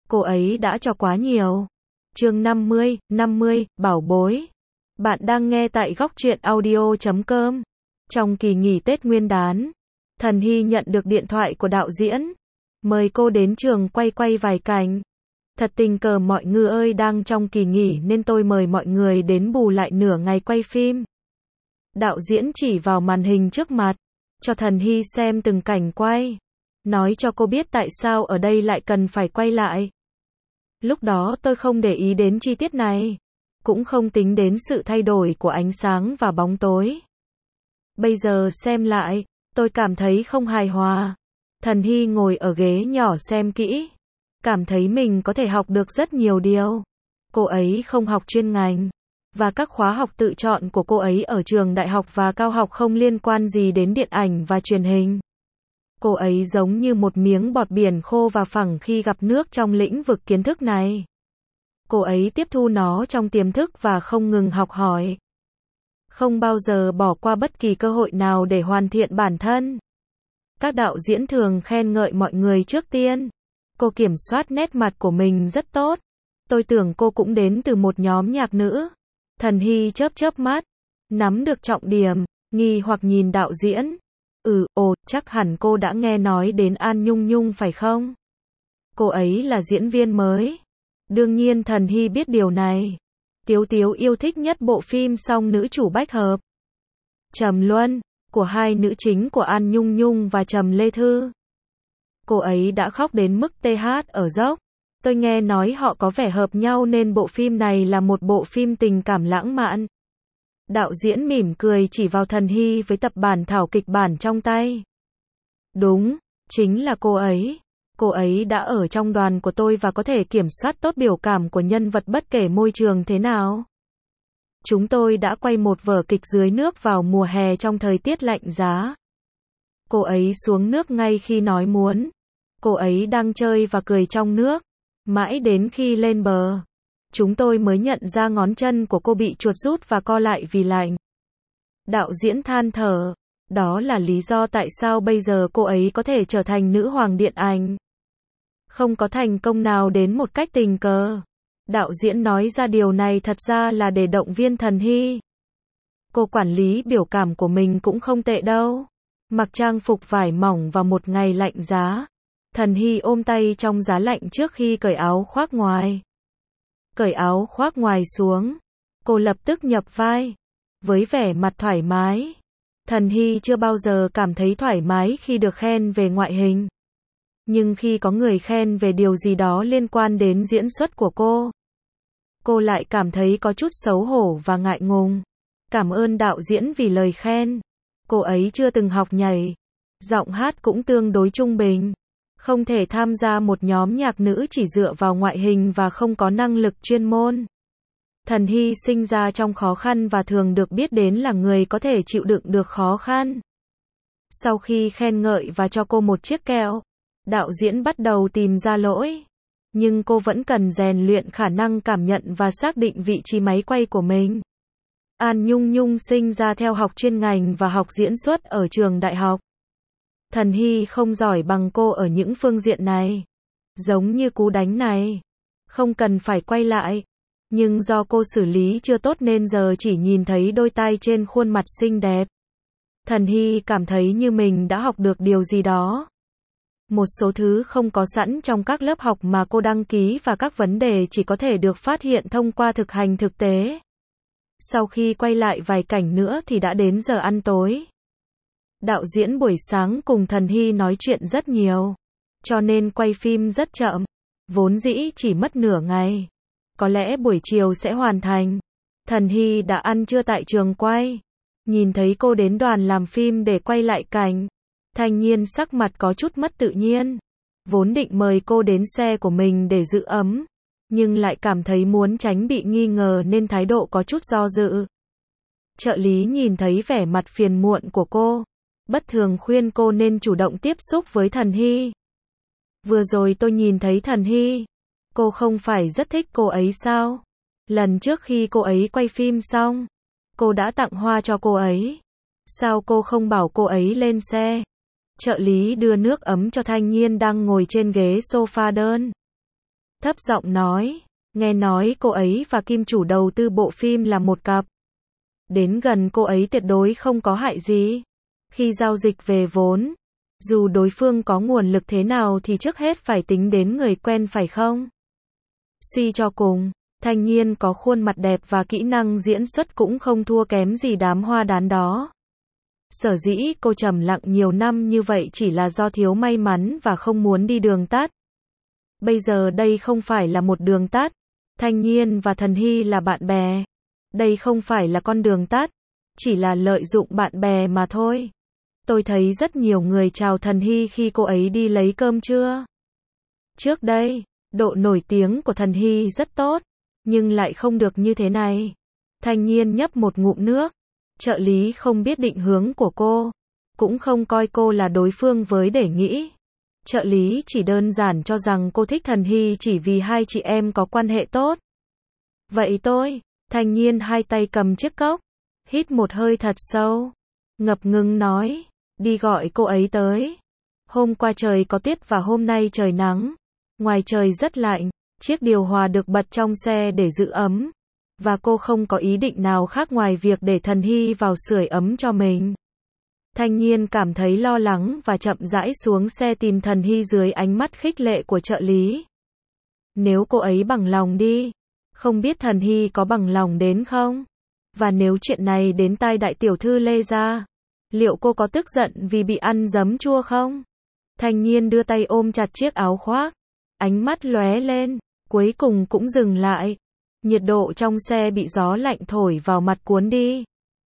Cô ấy đã cho quá nhiều. Chương 50, bảo bối. Bạn đang nghe tại góc truyện audio.com. Trong kỳ nghỉ Tết Nguyên đán, Thần Hy nhận được điện thoại của đạo diễn. Mời cô đến trường quay vài cảnh. Thật tình cờ mọi người ơi đang trong kỳ nghỉ nên tôi mời mọi người đến bù lại nửa ngày quay phim. Đạo diễn chỉ vào màn hình trước mặt, cho Thần Hy xem từng cảnh quay. Nói cho cô biết tại sao ở đây lại cần phải quay lại. Lúc đó tôi không để ý đến chi tiết này, cũng không tính đến sự thay đổi của ánh sáng và bóng tối. Bây giờ xem lại, tôi cảm thấy không hài hòa. Thần Hy ngồi ở ghế nhỏ xem kỹ, cảm thấy mình có thể học được rất nhiều điều. Cô ấy không học chuyên ngành, và các khóa học tự chọn của cô ấy ở trường đại học và cao học không liên quan gì đến điện ảnh và truyền hình. Cô ấy giống như một miếng bọt biển khô và phẳng khi gặp nước trong lĩnh vực kiến thức này. Cô ấy tiếp thu nó trong tiềm thức và không ngừng học hỏi. Không bao giờ bỏ qua bất kỳ cơ hội nào để hoàn thiện bản thân. Các đạo diễn thường khen ngợi mọi người trước tiên. Cô kiểm soát nét mặt của mình rất tốt. Tôi tưởng cô cũng đến từ một nhóm nhạc nữ. Thần Hy chớp mắt, nắm được trọng điểm, nghi hoặc nhìn đạo diễn. Chắc hẳn cô đã nghe nói đến An Nhung Nhung phải không? Cô ấy là diễn viên mới. Đương nhiên Thần Hy biết điều này. Tiếu Tiếu yêu thích nhất bộ phim Song Nữ Chủ Bách Hợp Trầm Luân, của hai nữ chính của An Nhung Nhung và Trầm Lê Thư. Cô ấy đã khóc đến mức TH ở dốc. Tôi nghe nói họ có vẻ hợp nhau nên bộ phim này là một bộ phim tình cảm lãng mạn. Đạo diễn mỉm cười chỉ vào Thần Hy với tập bản thảo kịch bản trong tay. Đúng, chính là cô ấy. Cô ấy đã ở trong đoàn của tôi và có thể kiểm soát tốt biểu cảm của nhân vật bất kể môi trường thế nào. Chúng tôi đã quay một vở kịch dưới nước vào mùa hè trong thời tiết lạnh giá. Cô ấy xuống nước ngay khi nói muốn. Cô ấy đang chơi và cười trong nước. Mãi đến khi lên bờ, chúng tôi mới nhận ra ngón chân của cô bị chuột rút và co lại vì lạnh. Đạo diễn than thở. Đó là lý do tại sao bây giờ cô ấy có thể trở thành nữ hoàng điện ảnh. Không có thành công nào đến một cách tình cờ. Đạo diễn nói ra điều này thật ra là để động viên Thần Hy. Cô quản lý biểu cảm của mình cũng không tệ đâu. Mặc trang phục vải mỏng vào một ngày lạnh giá. Thần Hy ôm tay trong giá lạnh trước khi cởi áo khoác ngoài. Cởi áo khoác ngoài xuống, cô lập tức nhập vai, với vẻ mặt thoải mái. Thần Hy chưa bao giờ cảm thấy thoải mái khi được khen về ngoại hình. Nhưng khi có người khen về điều gì đó liên quan đến diễn xuất của cô lại cảm thấy có chút xấu hổ và ngại ngùng. Cảm ơn đạo diễn vì lời khen. Cô ấy chưa từng học nhảy. Giọng hát cũng tương đối trung bình. Không thể tham gia một nhóm nhạc nữ chỉ dựa vào ngoại hình và không có năng lực chuyên môn. Thần Hy sinh ra trong khó khăn và thường được biết đến là người có thể chịu đựng được khó khăn. Sau khi khen ngợi và cho cô một chiếc kẹo, đạo diễn bắt đầu tìm ra lỗi. Nhưng cô vẫn cần rèn luyện khả năng cảm nhận và xác định vị trí máy quay của mình. An Nhung Nhung sinh ra theo học chuyên ngành và học diễn xuất ở trường đại học. Thần Hy không giỏi bằng cô ở những phương diện này. Giống như cú đánh này. Không cần phải quay lại. Nhưng do cô xử lý chưa tốt nên giờ chỉ nhìn thấy đôi tai trên khuôn mặt xinh đẹp. Thần Hy cảm thấy như mình đã học được điều gì đó. Một số thứ không có sẵn trong các lớp học mà cô đăng ký và các vấn đề chỉ có thể được phát hiện thông qua thực hành thực tế. Sau khi quay lại vài cảnh nữa thì đã đến giờ ăn tối. Đạo diễn buổi sáng cùng Thần Hy nói chuyện rất nhiều, cho nên quay phim rất chậm. Vốn dĩ chỉ mất nửa ngày. Có lẽ buổi chiều sẽ hoàn thành. Thần Hy đã ăn trưa tại trường quay. Nhìn thấy cô đến đoàn làm phim để quay lại cảnh, Thanh Nhiên sắc mặt có chút mất tự nhiên. Vốn định mời cô đến xe của mình để giữ ấm, nhưng lại cảm thấy muốn tránh bị nghi ngờ nên thái độ có chút do dự. Trợ lý nhìn thấy vẻ mặt phiền muộn của cô, bất thường khuyên cô nên chủ động tiếp xúc với Thần Hy. Vừa rồi tôi nhìn thấy Thần Hy. Cô không phải rất thích cô ấy sao? Lần trước khi cô ấy quay phim xong, cô đã tặng hoa cho cô ấy. Sao cô không bảo cô ấy lên xe? Trợ lý đưa nước ấm cho Thanh Nhiên đang ngồi trên ghế sofa đơn. thấp giọng nói, nghe nói cô ấy và kim chủ đầu tư bộ phim là một cặp. Đến gần cô ấy tuyệt đối không có hại gì. Khi giao dịch về vốn, dù đối phương có nguồn lực thế nào thì trước hết phải tính đến người quen phải không? Suy cho cùng, Thanh Nhiên có khuôn mặt đẹp và kỹ năng diễn xuất cũng không thua kém gì đám hoa đán đó. Sở dĩ cô trầm lặng nhiều năm như vậy chỉ là do thiếu may mắn và không muốn đi đường tắt. Bây giờ đây không phải là một đường tắt. Thanh Nhiên và Thần Hy là bạn bè. Đây không phải là con đường tắt, chỉ là lợi dụng bạn bè mà thôi. Tôi thấy rất nhiều người chào Thần Hy khi cô ấy đi lấy cơm trưa. Trước đây, độ nổi tiếng của Thần Hy rất tốt, nhưng lại không được như thế này. Thanh Nhiên nhấp một ngụm nước. Trợ lý không biết định hướng của cô, cũng không coi cô là đối phương với để nghĩ. Trợ lý chỉ đơn giản cho rằng cô thích Thần Hy chỉ vì hai chị em có quan hệ tốt. Vậy tôi, Thanh Nhiên hai tay cầm chiếc cốc, hít một hơi thật sâu, ngập ngừng nói, đi gọi cô ấy tới. Hôm qua trời có tuyết và hôm nay trời nắng. Ngoài trời rất lạnh, chiếc điều hòa được bật trong xe để giữ ấm. Và cô không có ý định nào khác ngoài việc để Thần Hy vào sưởi ấm cho mình. Thanh Nhiên cảm thấy lo lắng và chậm rãi xuống xe tìm Thần Hy dưới ánh mắt khích lệ của trợ lý. Nếu cô ấy bằng lòng đi, không biết Thần Hy có bằng lòng đến không? Và nếu chuyện này đến tai đại tiểu thư Lê gia, liệu cô có tức giận vì bị ăn giấm chua không? Thanh Nhiên đưa tay ôm chặt chiếc áo khoác, ánh mắt lóe lên, cuối cùng cũng dừng lại. Nhiệt độ trong xe bị gió lạnh thổi vào mặt cuốn đi.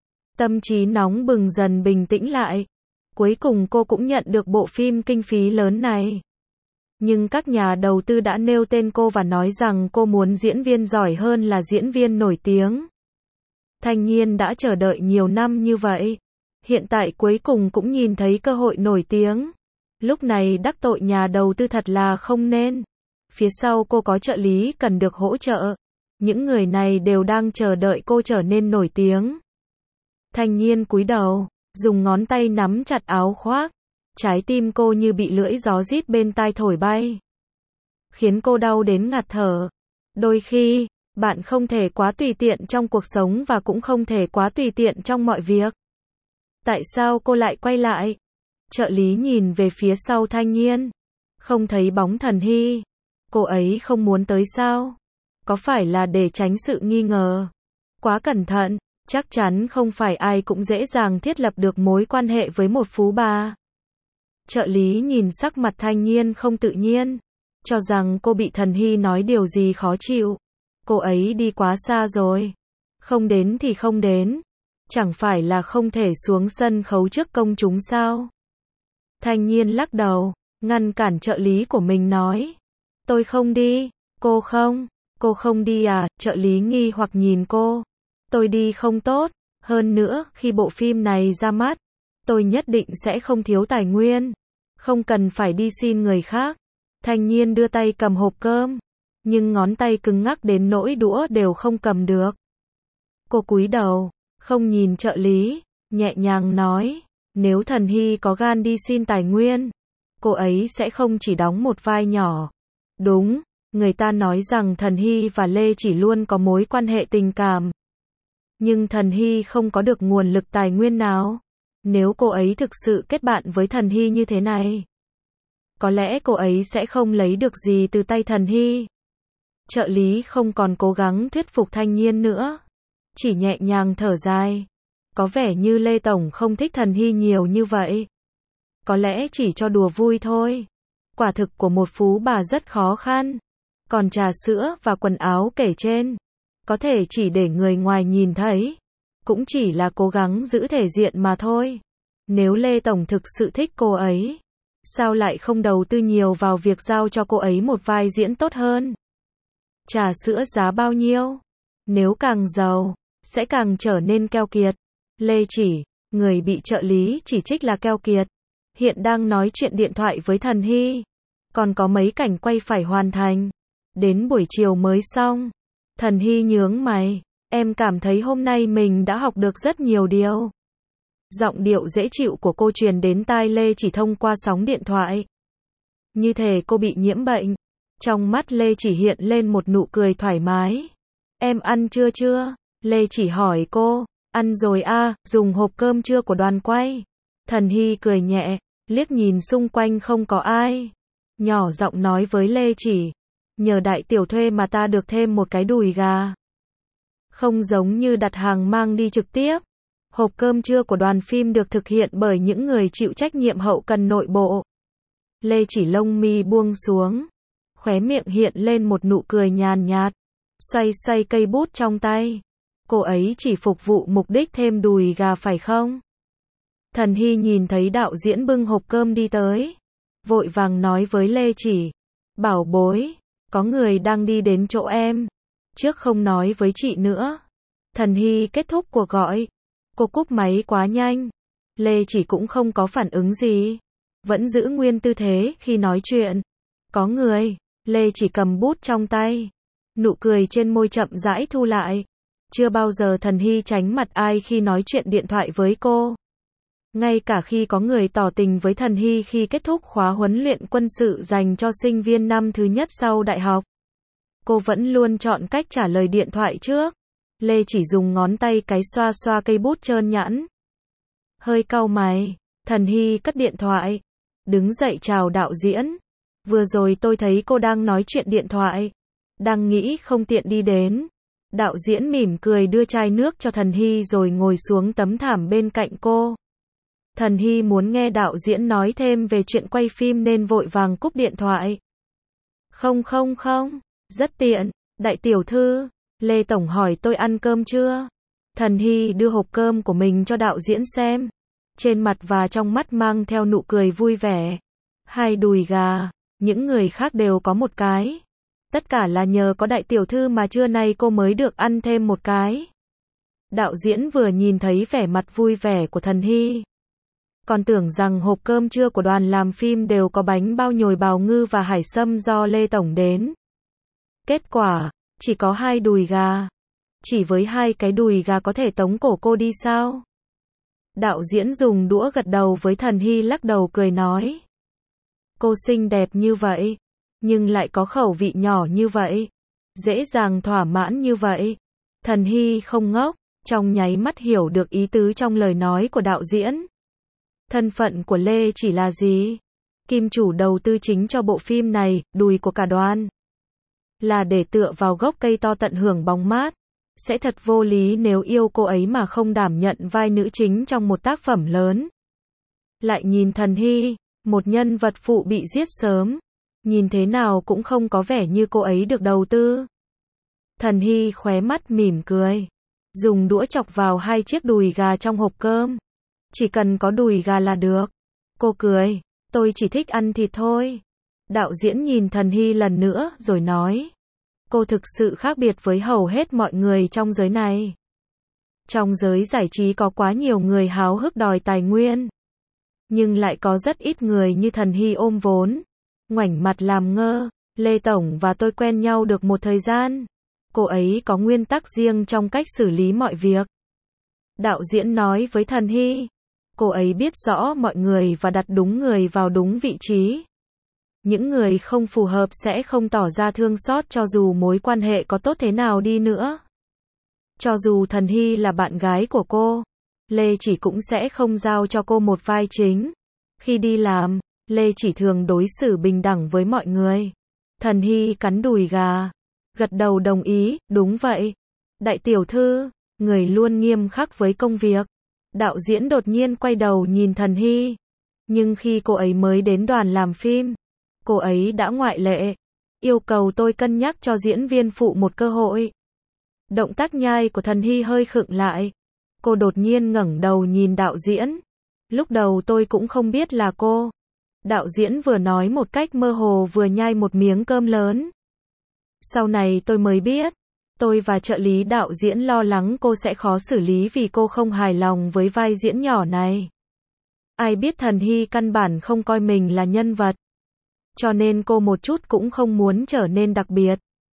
Tâm trí nóng bừng dần bình tĩnh lại. Cuối cùng cô cũng nhận được bộ phim kinh phí lớn này. Nhưng các nhà đầu tư đã nêu tên cô và nói rằng cô muốn diễn viên giỏi hơn là diễn viên nổi tiếng. Thanh Nhiên đã chờ đợi nhiều năm như vậy. Hiện tại cuối cùng cũng nhìn thấy cơ hội nổi tiếng. Lúc này đắc tội nhà đầu tư thật là không nên. Phía sau cô có trợ lý cần được hỗ trợ. Những người này đều đang chờ đợi cô trở nên nổi tiếng. Thanh Nhiên cúi đầu, dùng ngón tay nắm chặt áo khoác. Trái tim cô như bị lưỡi gió rít bên tai thổi bay. Khiến cô đau đến ngạt thở. Đôi khi, bạn không thể quá tùy tiện trong cuộc sống và cũng không thể quá tùy tiện trong mọi việc. Tại sao cô lại quay lại? Trợ lý nhìn về phía sau Thanh Nhiên. Không thấy bóng Thần Hy. Cô ấy không muốn tới sao? Có phải là để tránh sự nghi ngờ? Quá cẩn thận, chắc chắn không phải ai cũng dễ dàng thiết lập được mối quan hệ với một phú bà. Trợ lý nhìn sắc mặt Thanh Nhiên không tự nhiên, cho rằng cô bị Thần Hy nói điều gì khó chịu. Cô ấy đi quá xa rồi. Không đến thì không đến. Chẳng phải là không thể xuống sân khấu trước công chúng sao? Thanh Nhiên lắc đầu, ngăn cản trợ lý của mình nói. Tôi không đi. Cô không đi à? Trợ lý nghi hoặc nhìn cô. Tôi đi không tốt. Hơn nữa, khi bộ phim này ra mắt, tôi nhất định sẽ không thiếu tài nguyên. Không cần phải đi xin người khác. Thanh Nhiên đưa tay cầm hộp cơm. Nhưng ngón tay cứng ngắc đến nỗi đũa đều không cầm được. Cô cúi đầu, không nhìn trợ lý, nhẹ nhàng nói. Nếu Thần Hy có gan đi xin tài nguyên, cô ấy sẽ không chỉ đóng một vai nhỏ. Đúng, người ta nói rằng Thần Hy và Lê chỉ luôn có mối quan hệ tình cảm. Nhưng Thần Hy không có được nguồn lực tài nguyên nào. Nếu cô ấy thực sự kết bạn với Thần Hy như thế này, có lẽ cô ấy sẽ không lấy được gì từ tay Thần Hy. Trợ lý không còn cố gắng thuyết phục Thanh Nhiên nữa. Chỉ nhẹ nhàng thở dài. Có vẻ như Lê Tổng không thích Thần Hy nhiều như vậy. Có lẽ chỉ cho đùa vui thôi. Quả thực của một phú bà rất khó khăn. Còn trà sữa và quần áo kể trên, có thể chỉ để người ngoài nhìn thấy. Cũng chỉ là cố gắng giữ thể diện mà thôi. Nếu Lê Tổng thực sự thích cô ấy, sao lại không đầu tư nhiều vào việc giao cho cô ấy một vai diễn tốt hơn? Trà sữa giá bao nhiêu? Nếu càng giàu, sẽ càng trở nên keo kiệt. Lê chỉ, người bị trợ lý chỉ trích là keo kiệt. Hiện đang nói chuyện điện thoại với Thần Hy. Còn có mấy cảnh quay phải hoàn thành. Đến buổi chiều mới xong. Thần Hy nhướng mày. Em cảm thấy hôm nay mình đã học được rất nhiều điều. Giọng điệu dễ chịu của cô truyền đến tai Lê chỉ thông qua sóng điện thoại. Như thể cô bị nhiễm bệnh. Trong mắt Lê Chỉ hiện lên một nụ cười thoải mái. Em ăn chưa chưa? Lê Chỉ hỏi cô. Ăn rồi a, dùng hộp cơm trưa của đoàn quay. Thần Hy cười nhẹ, liếc nhìn xung quanh không có ai. Nhỏ giọng nói với Lê Chỉ. Nhờ đại tiểu thuê mà ta được thêm một cái đùi gà. Không giống như đặt hàng mang đi trực tiếp. Hộp cơm trưa của đoàn phim được thực hiện bởi những người chịu trách nhiệm hậu cần nội bộ. Lê Chỉ lông mi buông xuống. Khóe miệng hiện lên một nụ cười nhàn nhạt. Xoay xoay cây bút trong tay. Cô ấy chỉ phục vụ mục đích thêm đùi gà phải không? Thần Hy nhìn thấy đạo diễn bưng hộp cơm đi tới. Vội vàng nói với Lê Chỉ. Bảo bối, có người đang đi đến chỗ em. Trước không nói với chị nữa. Thần Hy kết thúc cuộc gọi. Cô cúp máy quá nhanh. Lê Chỉ cũng không có phản ứng gì. Vẫn giữ nguyên tư thế khi nói chuyện. Có người. Lê Chỉ cầm bút trong tay. Nụ cười trên môi chậm rãi thu lại. Chưa bao giờ Thần Hy tránh mặt ai khi nói chuyện điện thoại với cô. Ngay cả khi có người tỏ tình với Thần Hy khi kết thúc khóa huấn luyện quân sự dành cho sinh viên năm thứ nhất sau đại học. Cô vẫn luôn chọn cách trả lời điện thoại trước. Lê Chỉ dùng ngón tay cái xoa xoa cây bút trơn nhẵn. Hơi cau mày, Thần Hy cất điện thoại. Đứng dậy chào đạo diễn. Vừa rồi tôi thấy cô đang nói chuyện điện thoại. Đang nghĩ không tiện đi đến. Đạo diễn mỉm cười đưa chai nước cho Thần Hy rồi ngồi xuống tấm thảm bên cạnh cô. Thần Hy muốn nghe đạo diễn nói thêm về chuyện quay phim nên vội vàng cúp điện thoại. Không, rất tiện, đại tiểu thư. Lê Tổng hỏi tôi ăn cơm chưa? Thần Hy đưa hộp cơm của mình cho đạo diễn xem. Trên mặt và trong mắt mang theo nụ cười vui vẻ. 2 đùi gà, những người khác đều có 1 cái. Tất cả là nhờ có đại tiểu thư mà trưa nay cô mới được ăn thêm 1 cái. Đạo diễn vừa nhìn thấy vẻ mặt vui vẻ của Thần Hy. Còn tưởng rằng hộp cơm trưa của đoàn làm phim đều có bánh bao nhồi bào ngư và hải sâm do Lê Tổng đến. Kết quả, chỉ có 2 đùi gà. Chỉ với 2 cái đùi gà có thể tống cổ cô đi sao? Đạo diễn dùng đũa gật đầu với Thần Hy lắc đầu cười nói. Cô xinh đẹp như vậy, nhưng lại có khẩu vị nhỏ như vậy. Dễ dàng thỏa mãn như vậy. Thần Hy không ngốc, trong nháy mắt hiểu được ý tứ trong lời nói của đạo diễn. Thân phận của Lê Chỉ là gì? Kim chủ đầu tư chính cho bộ phim này, đùi của cả đoàn. Là để tựa vào gốc cây to tận hưởng bóng mát. Sẽ thật vô lý nếu yêu cô ấy mà không đảm nhận vai nữ chính trong một tác phẩm lớn. Lại nhìn Thần Hy, một nhân vật phụ bị giết sớm. Nhìn thế nào cũng không có vẻ như cô ấy được đầu tư. Thần Hy khóe mắt mỉm cười. Dùng đũa chọc vào 2 chiếc đùi gà trong hộp cơm. Chỉ cần có đùi gà là được. Cô cười. Tôi chỉ thích ăn thịt thôi. Đạo diễn nhìn Thần Hy lần nữa rồi nói. Cô thực sự khác biệt với hầu hết mọi người trong giới này. Trong giới giải trí có quá nhiều người háo hức đòi tài nguyên. Nhưng lại có rất ít người như Thần Hy ôm vốn. Ngoảnh mặt làm ngơ. Lê Tổng và tôi quen nhau được một thời gian. Cô ấy có nguyên tắc riêng trong cách xử lý mọi việc. Đạo diễn nói với Thần Hy. Cô ấy biết rõ mọi người và đặt đúng người vào đúng vị trí. Những người không phù hợp sẽ không tỏ ra thương xót cho dù mối quan hệ có tốt thế nào đi nữa. Cho dù Thần Hy là bạn gái của cô, Lê Chỉ cũng sẽ không giao cho cô một vai chính. Khi đi làm, Lê Chỉ thường đối xử bình đẳng với mọi người. Thần Hy cắn đùi gà, gật đầu đồng ý, đúng vậy. Đại tiểu thư, người luôn nghiêm khắc với công việc. Đạo diễn đột nhiên quay đầu nhìn Thần Hy. Nhưng khi cô ấy mới đến đoàn làm phim, cô ấy đã ngoại lệ. Yêu cầu tôi cân nhắc cho diễn viên phụ một cơ hội. Động tác nhai của Thần Hy hơi khựng lại. Cô đột nhiên ngẩng đầu nhìn đạo diễn. Lúc đầu tôi cũng không biết là cô. Đạo diễn vừa nói một cách mơ hồ vừa nhai một miếng cơm lớn. Sau này tôi mới biết. Tôi và trợ lý đạo diễn lo lắng cô sẽ khó xử lý vì cô không hài lòng với vai diễn nhỏ này. Ai biết Thần Hy căn bản không coi mình là nhân vật. Cho nên cô một chút cũng không muốn trở nên đặc biệt.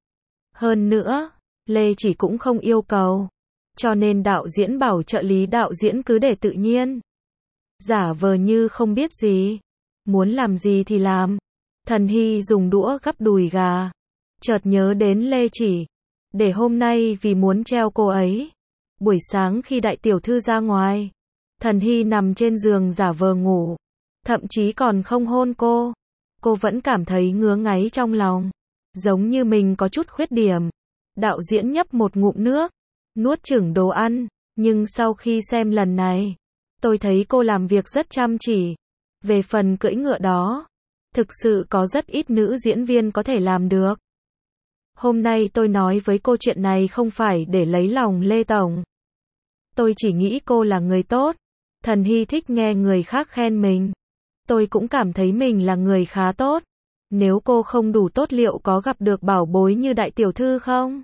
Hơn nữa, Lê Chỉ cũng không yêu cầu. Cho nên đạo diễn bảo trợ lý đạo diễn cứ để tự nhiên. Giả vờ như không biết gì. Muốn làm gì thì làm. Thần Hy dùng đũa gắp đùi gà. Chợt nhớ đến Lê Chỉ. Để hôm nay vì muốn treo cô ấy. Buổi sáng khi đại tiểu thư ra ngoài, Thần Hy nằm trên giường giả vờ ngủ. Thậm chí còn không hôn cô. Cô vẫn cảm thấy ngứa ngáy trong lòng. Giống như mình có chút khuyết điểm. Đạo diễn nhấp một ngụm nước. Nuốt chửng đồ ăn. Nhưng sau khi xem lần này, tôi thấy cô làm việc rất chăm chỉ. Về phần cưỡi ngựa đó, thực sự có rất ít nữ diễn viên có thể làm được. Hôm nay tôi nói với cô chuyện này không phải để lấy lòng Lê Tổng. Tôi chỉ nghĩ cô là người tốt. Thần Hy thích nghe người khác khen mình. Tôi cũng cảm thấy mình là người khá tốt. Nếu cô không đủ tốt liệu có gặp được bảo bối như đại tiểu thư không?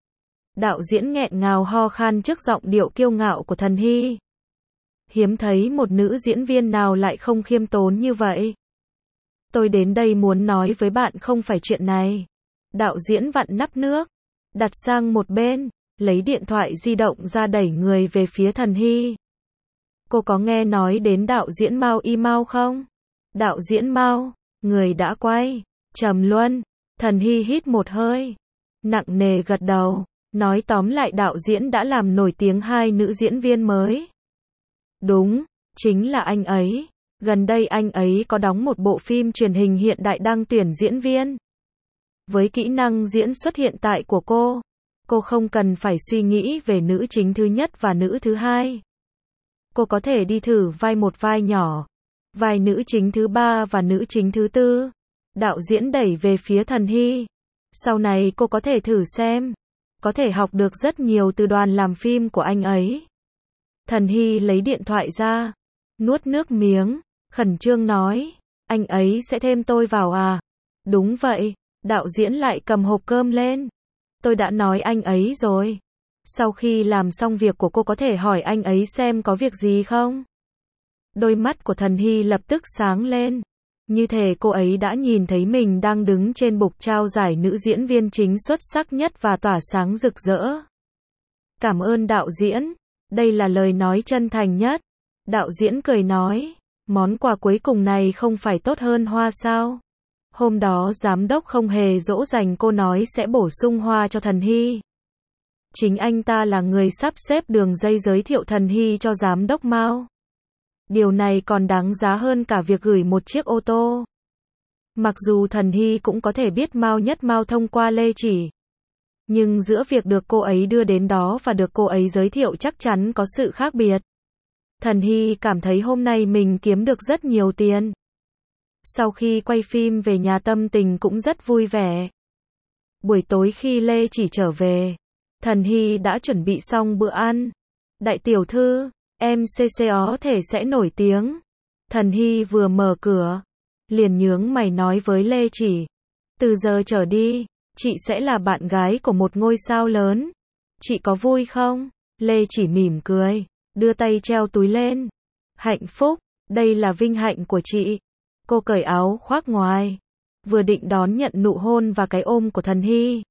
Đạo diễn nghẹn ngào ho khan trước giọng điệu kiêu ngạo của Thần Hy. Hiếm thấy một nữ diễn viên nào lại không khiêm tốn như vậy. Tôi đến đây muốn nói với bạn không phải chuyện này. Đạo diễn vặn nắp nước, đặt sang một bên, lấy điện thoại di động ra đẩy người về phía Thần Hy. Cô có nghe nói đến đạo diễn Mao Y Mao không? Đạo diễn Mao, người đã quay Trầm Luân. Thần Hy hít một hơi, nặng nề gật đầu, nói tóm lại đạo diễn đã làm nổi tiếng hai nữ diễn viên mới. Đúng, chính là anh ấy. Gần đây anh ấy có đóng một bộ phim truyền hình hiện đại đang tuyển diễn viên. Với kỹ năng diễn xuất hiện tại của cô không cần phải suy nghĩ về nữ chính thứ nhất và nữ thứ hai. Cô có thể đi thử vai một vai nhỏ, vai nữ chính thứ ba và nữ chính thứ tư. Đạo diễn đẩy về phía Thần Hy. Sau này cô có thể thử xem. Có thể học được rất nhiều từ đoàn làm phim của anh ấy. Thần Hy lấy điện thoại ra, nuốt nước miếng, khẩn trương nói, anh ấy sẽ thêm tôi vào à? Đúng vậy, đạo diễn lại cầm hộp cơm lên. Tôi đã nói anh ấy rồi. Sau khi làm xong việc của cô có thể hỏi anh ấy xem có việc gì không? Đôi mắt của Thần Hy lập tức sáng lên. Như thể cô ấy đã nhìn thấy mình đang đứng trên bục trao giải nữ diễn viên chính xuất sắc nhất và tỏa sáng rực rỡ. Cảm ơn đạo diễn. Đây là lời nói chân thành nhất. Đạo diễn cười nói, món quà cuối cùng này không phải tốt hơn hoa sao? Hôm đó giám đốc không hề dỗ dành cô nói sẽ bổ sung hoa cho Thần Hy. Chính anh ta là người sắp xếp đường dây giới thiệu Thần Hy cho giám đốc Mao. Điều này còn đáng giá hơn cả việc gửi một chiếc ô tô. Mặc dù Thần Hy cũng có thể biết Mao Nhất Mao thông qua Lê Chỉ. Nhưng giữa việc được cô ấy đưa đến đó và được cô ấy giới thiệu chắc chắn có sự khác biệt. Thần Hy cảm thấy hôm nay mình kiếm được rất nhiều tiền. Sau khi quay phim về nhà tâm tình cũng rất vui vẻ. Buổi tối khi Lê Chỉ trở về, Thần Hy đã chuẩn bị xong bữa ăn. Đại tiểu thư, em có thể sẽ nổi tiếng. Thần Hy vừa mở cửa, liền nhướng mày nói với Lê Chỉ. Từ giờ trở đi, chị sẽ là bạn gái của một ngôi sao lớn. Chị có vui không? Lê Chỉ mỉm cười, đưa tay treo túi lên. Hạnh phúc, đây là vinh hạnh của chị. Cô cởi áo khoác ngoài, vừa định đón nhận nụ hôn và cái ôm của Thần Hy.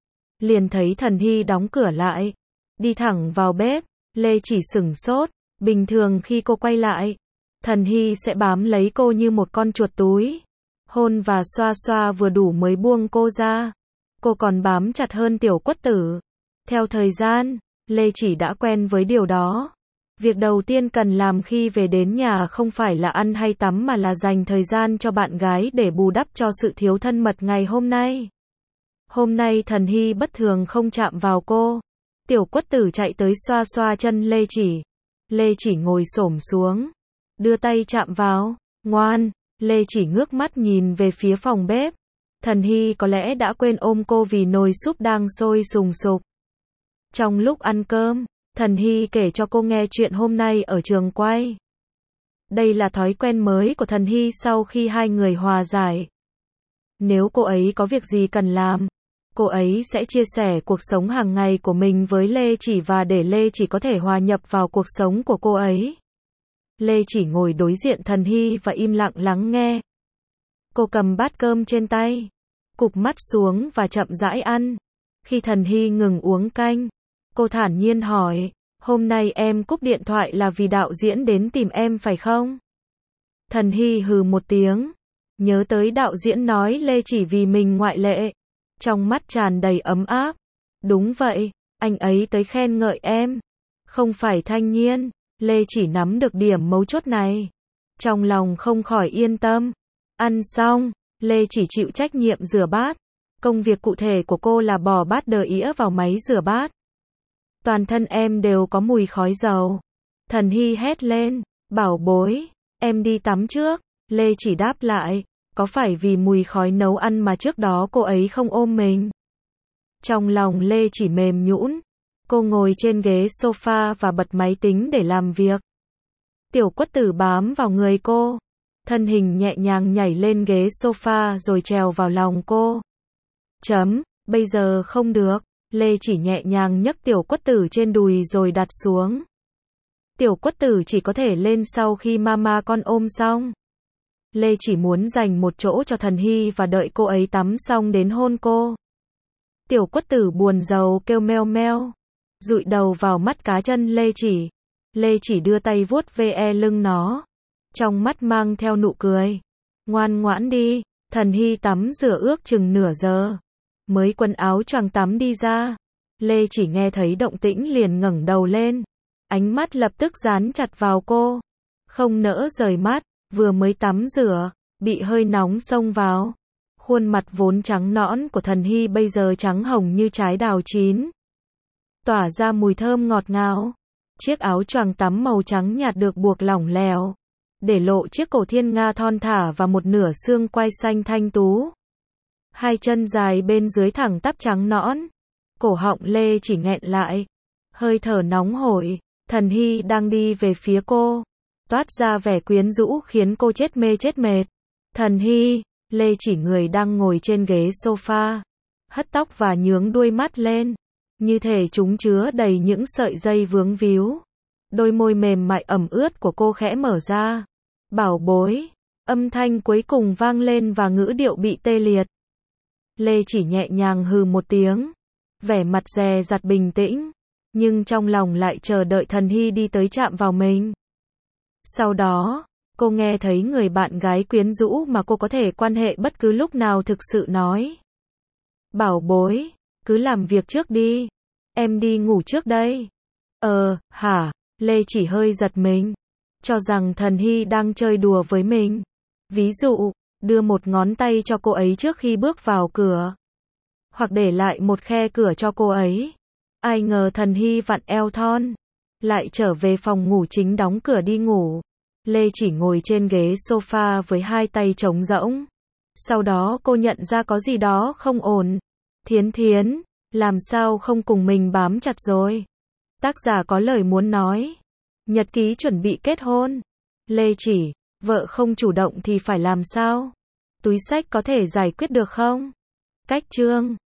Liền thấy Thần Hy đóng cửa lại, đi thẳng vào bếp. Lê Chỉ sửng sốt, bình thường khi cô quay lại, Thần Hy sẽ bám lấy cô như một con chuột túi. Hôn và xoa xoa vừa đủ mới buông cô ra. Cô còn bám chặt hơn Tiểu Quất Tử. Theo thời gian, Lê Chỉ đã quen với điều đó. Việc đầu tiên cần làm khi về đến nhà không phải là ăn hay tắm mà là dành thời gian cho bạn gái để bù đắp cho sự thiếu thân mật ngày hôm nay. Hôm nay Thần Hy bất thường không chạm vào cô. Tiểu Quất Tử chạy tới xoa xoa chân Lê Chỉ. Lê Chỉ ngồi xổm xuống, đưa tay chạm vào. Ngoan. Lê Chỉ ngước mắt nhìn về phía phòng bếp. Thần Hy có lẽ đã quên ôm cô vì nồi súp đang sôi sùng sục. Trong lúc ăn cơm, Thần Hy kể cho cô nghe chuyện hôm nay ở trường quay. Đây là thói quen mới của Thần Hy sau khi hai người hòa giải. Nếu cô ấy có việc gì cần làm, cô ấy sẽ chia sẻ cuộc sống hàng ngày của mình với Lê Chỉ và để Lê Chỉ có thể hòa nhập vào cuộc sống của cô ấy. Lê Chỉ ngồi đối diện Thần Hy và im lặng lắng nghe. Cô cầm bát cơm trên tay, cụp mắt xuống và chậm rãi ăn. Khi Thần Hy ngừng uống canh, cô thản nhiên hỏi, hôm nay em cúp điện thoại là vì đạo diễn đến tìm em phải không? Thần Hy hừ một tiếng, Nhớ tới đạo diễn nói Lê chỉ vì mình ngoại lệ. Trong mắt tràn đầy ấm áp. Đúng vậy, anh ấy tới khen ngợi em. Không phải Thanh Nhiên. Lê chỉ nắm được điểm mấu chốt này. Trong lòng không khỏi yên tâm. Ăn xong, Lê chỉ chịu trách nhiệm rửa bát. Công việc cụ thể của cô là bỏ bát đờ ĩa vào máy rửa bát. Toàn thân em đều có mùi khói dầu. Thần Hy hét lên, bảo bối, em đi tắm trước. Lê chỉ đáp lại, có phải vì mùi khói nấu ăn mà trước đó cô ấy không ôm mình? Trong lòng Lê chỉ mềm nhũn. Cô ngồi trên ghế sofa và bật máy tính để làm việc. Tiểu Quất Tử bám vào người cô. Thân hình nhẹ nhàng nhảy lên ghế sofa rồi trèo vào lòng cô. Bây giờ không được. Lê chỉ nhẹ nhàng nhấc Tiểu Quất Tử trên đùi rồi đặt xuống. Tiểu Quất Tử chỉ có thể lên sau khi mama con ôm xong. Lê chỉ muốn dành một chỗ cho Thần Hy và đợi cô ấy tắm xong đến hôn cô. Tiểu Quất Tử buồn rầu kêu meo meo. Dụi đầu vào mắt cá chân Lê chỉ. Lê chỉ đưa tay vuốt ve lưng nó. Trong mắt mang theo nụ cười. Ngoan ngoãn đi. Thần Hy tắm rửa ước chừng nửa giờ. Mới quần áo choàng tắm đi ra. Lê chỉ nghe thấy động tĩnh liền ngẩng đầu lên. Ánh mắt lập tức dán chặt vào cô. Không nỡ rời mắt. Vừa mới tắm rửa, bị hơi nóng xông vào. Khuôn mặt vốn trắng nõn của Thần Hy bây giờ trắng hồng như trái đào chín. Tỏa ra mùi thơm ngọt ngào. Chiếc áo choàng tắm màu trắng nhạt được buộc lỏng lẻo, để lộ chiếc cổ thiên nga thon thả và một nửa xương quai xanh thanh tú. Hai chân dài bên dưới thẳng tắp trắng nõn. Cổ họng Lê chỉ nghẹn lại. Hơi thở nóng hổi. Thần Hy đang đi về phía cô. Toát ra vẻ quyến rũ khiến cô chết mê chết mệt. Thần Hy, Lê chỉ người đang ngồi trên ghế sofa. Hất tóc và nhướng đuôi mắt lên. Như thể chúng chứa đầy những sợi dây vướng víu. Đôi môi mềm mại ẩm ướt của cô khẽ mở ra. Bảo bối. Âm thanh cuối cùng vang lên và ngữ điệu bị tê liệt. Lê chỉ nhẹ nhàng hừ một tiếng. Vẻ mặt dè dặt bình tĩnh. Nhưng trong lòng lại chờ đợi Thần Hy đi tới chạm vào mình. Sau đó, cô nghe thấy người bạn gái quyến rũ mà cô có thể quan hệ bất cứ lúc nào thực sự nói. Bảo bối, cứ làm việc trước đi. Em đi ngủ trước đây. Hả? Lê chỉ hơi giật mình. Cho rằng Thần Hy đang chơi đùa với mình. Ví dụ, đưa một ngón tay cho cô ấy trước khi bước vào cửa. Hoặc để lại một khe cửa cho cô ấy. Ai ngờ Thần Hy vặn eo thon. Lại trở về phòng ngủ chính đóng cửa đi ngủ. Lê chỉ ngồi trên ghế sofa với hai tay trống rỗng. Sau đó cô nhận ra có gì đó không ổn. Thiến Thiến, làm sao không cùng mình bám chặt rồi? Tác giả có lời muốn nói. Nhật ký chuẩn bị kết hôn. Lê chỉ, vợ không chủ động thì phải làm sao? Túi xách có thể giải quyết được không? Cách chương